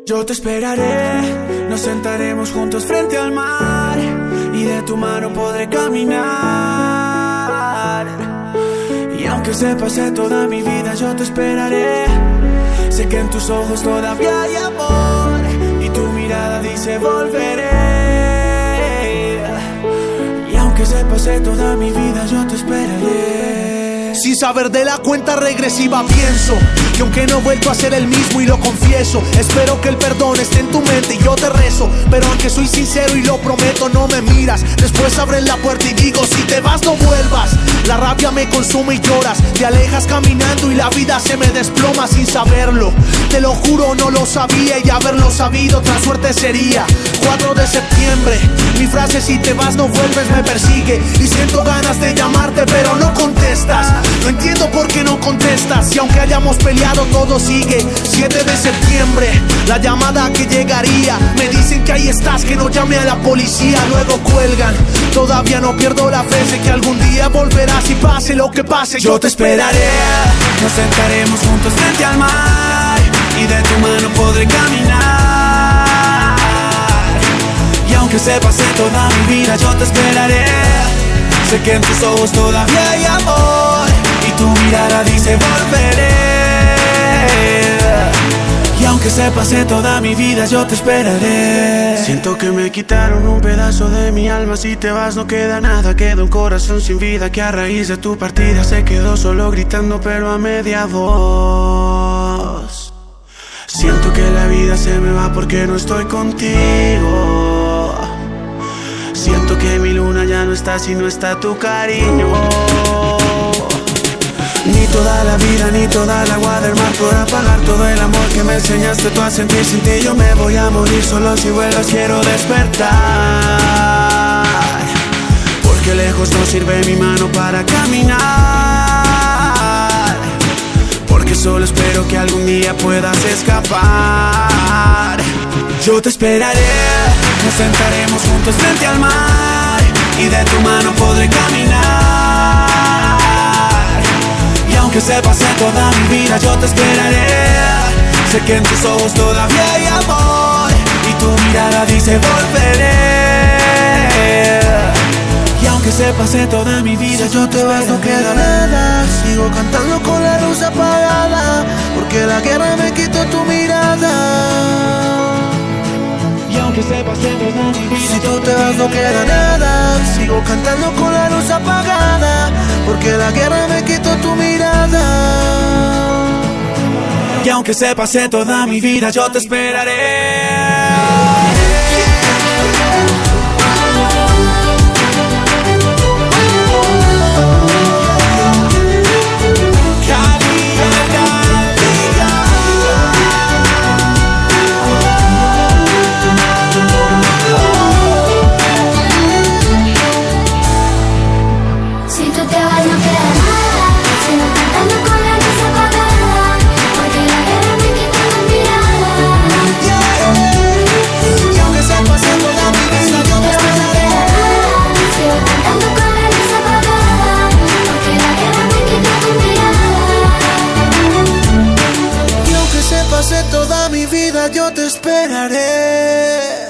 Yo te esperaré, nos sentaremos juntos frente al mar y de tu mano podré caminar. Y aunque se pase toda mi vida, yo te esperaré. Sé que en tus ojos todavía hay amor y tu mirada dice volveré. Y aunque se pase toda mi vida, yo te esperaré. Sin saber de la cuenta regresiva pienso que aunque no he vuelto a ser el mismo y lo confieso, espero que el perdón esté en tu mente y yo te rezo. Pero aunque soy sincero y lo prometo, no me miras. Después abres la puerta y digo, si te vas no vuelvas. La rabia me consume y lloras, te alejas caminando y la vida se me desploma sin saberlo. Te lo juro, no lo sabía y haberlo sabido otra suerte sería. 4 de septiembre, mi frase si te vas no vuelves me persigue. Y siento ganas de llamarte pero no contestas. No entiendo por qué no contestas y aunque hayamos peleado todo sigue. 7 de septiembre, la llamada que llegaría. Me dicen que ahí estás, que no llame a la policía. Luego cuelgan, todavía no pierdo la fe. Sé que algún día volverás y pase lo que pase, yo te esperaré. Nos sentaremos juntos frente al mar y de tu mano podré caminar. Y aunque se pase toda mi vida, yo te esperaré. Sé que en tus ojos todavía hay amor y tu mirada dice volveré. Y aunque se pase toda mi vida, yo te esperaré. Siento que me quitaron un pedazo de mi alma. Si te vas no queda nada, queda un corazón sin vida que a raíz de tu partida se quedó solo gritando pero a media voz. Siento que la vida se me va porque no estoy contigo. Siento que mi luna ya no está si no está tu cariño. Ni toda la vida, ni toda el agua del mar podrá pagar todo el amor que me enseñaste tú a sentir. Sin ti yo me voy a morir, solo si vuelvas quiero despertar. Porque lejos no sirve mi mano para caminar. Porque solo espero que algún día puedas escapar. Yo te esperaré, nos sentaremos juntos frente al mar y de tu mano podré caminar. Y aunque se pase toda mi vida, yo te esperaré. Sé que en tus ojos todavía hay amor y tu mirada dice volveré. Y aunque se pase toda mi vida, si yo te vas no queda nada. Sigo cantando con la luz apagada, porque la guerra me quitó tu mirada. Y aunque se pase toda mi vida, si tú te vas no queda nada. Sigo cantando con la luz apagada, porque la guerra me quitó tu mirada. Y aunque se pase toda mi vida, yo te esperaré. Toda mi vida yo te esperaré.